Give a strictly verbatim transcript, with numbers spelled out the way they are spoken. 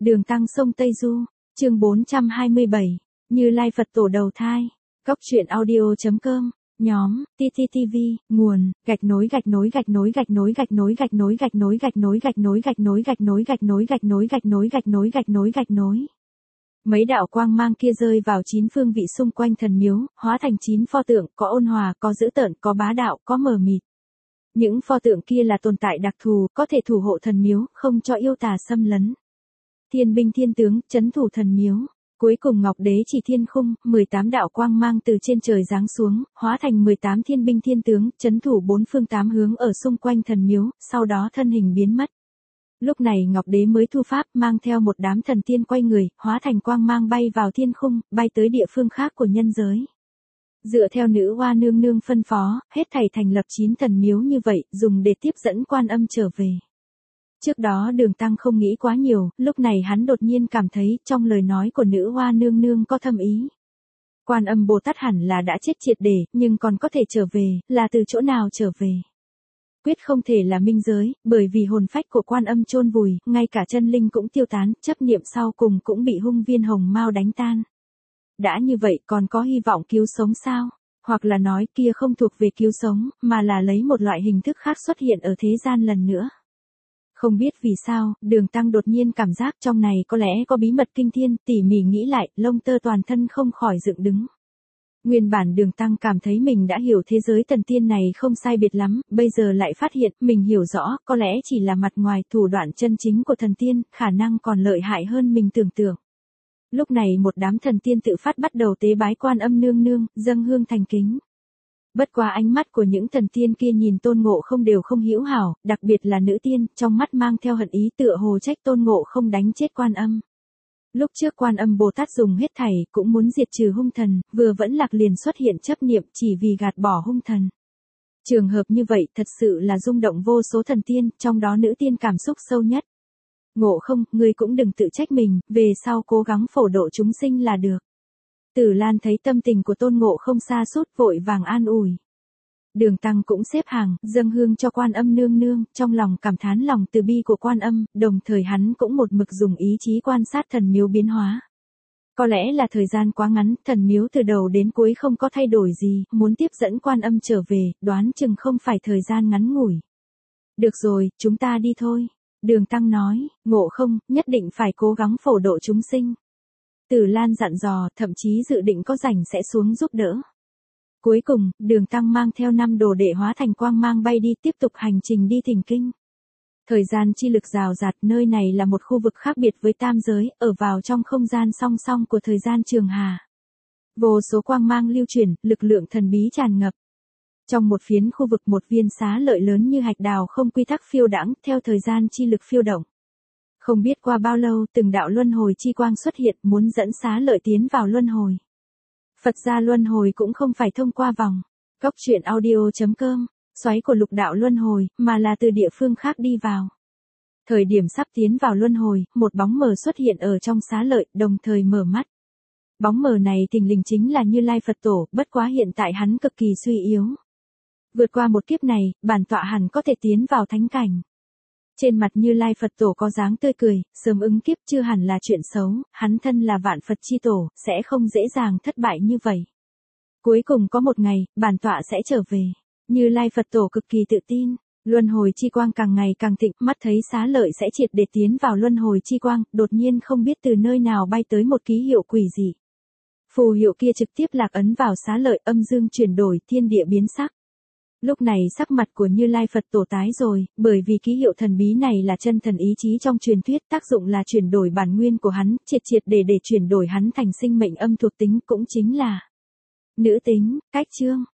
Đường Tăng sông Tây Du, chương bốn trăm hai mươi bảy, Như Lai Phật Tổ đầu thai. Cóc truyện audio.com, nhóm, tê tê tê vê, nguồn, gạch nối gạch nối gạch nối gạch nối gạch nối gạch nối gạch nối gạch nối gạch nối gạch nối gạch nối gạch nối gạch nối gạch nối gạch nối gạch nối gạch nối. Mấy đạo quang mang kia rơi vào chín phương vị xung quanh thần miếu, hóa thành chín pho tượng, có ôn hòa, có dữ tợn, có bá đạo, có mờ mịt. Những pho tượng kia là tồn tại đặc thù, có thể thủ hộ thần miếu, không cho yêu tà xâm lấn. Thiên binh thiên tướng, trấn thủ thần miếu. Cuối cùng Ngọc Đế chỉ thiên khung, mười tám đạo quang mang từ trên trời giáng xuống, hóa thành mười tám thiên binh thiên tướng, trấn thủ bốn phương tám hướng ở xung quanh thần miếu, sau đó thân hình biến mất. Lúc này Ngọc Đế mới thu pháp, mang theo một đám thần tiên quay người, hóa thành quang mang bay vào thiên khung, bay tới địa phương khác của nhân giới. Dựa theo nữ hoa nương nương phân phó, hết thảy thành lập chín thần miếu như vậy, dùng để tiếp dẫn Quan Âm trở về. Trước đó Đường Tăng không nghĩ quá nhiều, lúc này hắn đột nhiên cảm thấy trong lời nói của nữ hoa nương nương có thâm ý. Quan Âm Bồ Tát hẳn là đã chết triệt để, nhưng còn có thể trở về, là từ chỗ nào trở về? Quyết không thể là minh giới, bởi vì hồn phách của Quan Âm chôn vùi, ngay cả chân linh cũng tiêu tán, chấp niệm sau cùng cũng bị hung viên hồng mao đánh tan. Đã như vậy còn có hy vọng cứu sống sao? Hoặc là nói kia không thuộc về cứu sống, mà là lấy một loại hình thức khác xuất hiện ở thế gian lần nữa. Không biết vì sao, Đường Tăng đột nhiên cảm giác trong này có lẽ có bí mật kinh thiên, tỉ mỉ nghĩ lại, lông tơ toàn thân không khỏi dựng đứng. Nguyên bản Đường Tăng cảm thấy mình đã hiểu thế giới thần tiên này không sai biệt lắm, bây giờ lại phát hiện mình hiểu rõ, có lẽ chỉ là mặt ngoài thủ đoạn chân chính của thần tiên, khả năng còn lợi hại hơn mình tưởng tượng. Lúc này một đám thần tiên tự phát bắt đầu tế bái Quan Âm nương nương, dâng hương thành kính. Bất quá ánh mắt của những thần tiên kia nhìn Tôn Ngộ Không đều không hữu hảo, đặc biệt là nữ tiên, trong mắt mang theo hận ý tựa hồ trách Tôn Ngộ Không đánh chết Quan Âm. Lúc trước Quan Âm Bồ Tát dùng hết thảy, cũng muốn diệt trừ hung thần, vừa vẫn lạc liền xuất hiện chấp niệm chỉ vì gạt bỏ hung thần. Trường hợp như vậy thật sự là rung động vô số thần tiên, trong đó nữ tiên cảm xúc sâu nhất. Ngộ Không, ngươi cũng đừng tự trách mình, về sau cố gắng phổ độ chúng sinh là được. Tử Lan thấy tâm tình của Tôn Ngộ Không sa sút vội vàng an ủi. Đường Tăng cũng xếp hàng, dâng hương cho Quan Âm nương nương, trong lòng cảm thán lòng từ bi của Quan Âm, đồng thời hắn cũng một mực dùng ý chí quan sát thần miếu biến hóa. Có lẽ là thời gian quá ngắn, thần miếu từ đầu đến cuối không có thay đổi gì, muốn tiếp dẫn Quan Âm trở về, đoán chừng không phải thời gian ngắn ngủi. Được rồi, chúng ta đi thôi. Đường Tăng nói, Ngộ Không, nhất định phải cố gắng phổ độ chúng sinh. Tử Lan dặn dò, thậm chí dự định có rảnh sẽ xuống giúp đỡ. Cuối cùng, Đường Tăng mang theo năm đồ đệ hóa thành quang mang bay đi tiếp tục hành trình đi thỉnh kinh. Thời gian chi lực rào rạt, nơi này là một khu vực khác biệt với tam giới, ở vào trong không gian song song của thời gian trường hà. Vô số quang mang lưu chuyển, lực lượng thần bí tràn ngập. Trong một phiến khu vực một viên xá lợi lớn như hạch đào không quy tắc phiêu đãng, theo thời gian chi lực phiêu động. Không biết qua bao lâu, từng đạo luân hồi chi quang xuất hiện, muốn dẫn xá lợi tiến vào luân hồi. Phật gia luân hồi cũng không phải thông qua vòng. Cóc truyện audio.com, xoáy của lục đạo luân hồi, mà là từ địa phương khác đi vào. Thời điểm sắp tiến vào luân hồi, một bóng mờ xuất hiện ở trong xá lợi, đồng thời mở mắt. Bóng mờ này thình lình chính là Như Lai Phật Tổ, bất quá hiện tại hắn cực kỳ suy yếu. Vượt qua một kiếp này, bản tọa hẳn có thể tiến vào thánh cảnh. Trên mặt Như Lai Phật Tổ có dáng tươi cười, sớm ứng kiếp chưa hẳn là chuyện xấu, hắn thân là vạn Phật chi tổ, sẽ không dễ dàng thất bại như vậy. Cuối cùng có một ngày, bản tọa sẽ trở về. Như Lai Phật Tổ cực kỳ tự tin, luân hồi chi quang càng ngày càng thịnh, mắt thấy xá lợi sẽ triệt để tiến vào luân hồi chi quang, đột nhiên không biết từ nơi nào bay tới một ký hiệu quỷ dị. Phù hiệu kia trực tiếp lạc ấn vào xá lợi, âm dương chuyển đổi, thiên địa biến sắc. Lúc này sắc mặt của Như Lai Phật Tổ tái rồi, bởi vì ký hiệu thần bí này là chân thần ý chí trong truyền thuyết, tác dụng là chuyển đổi bản nguyên của hắn, triệt triệt để để chuyển đổi hắn thành sinh mệnh âm thuộc tính, cũng chính là nữ tính, cách chương.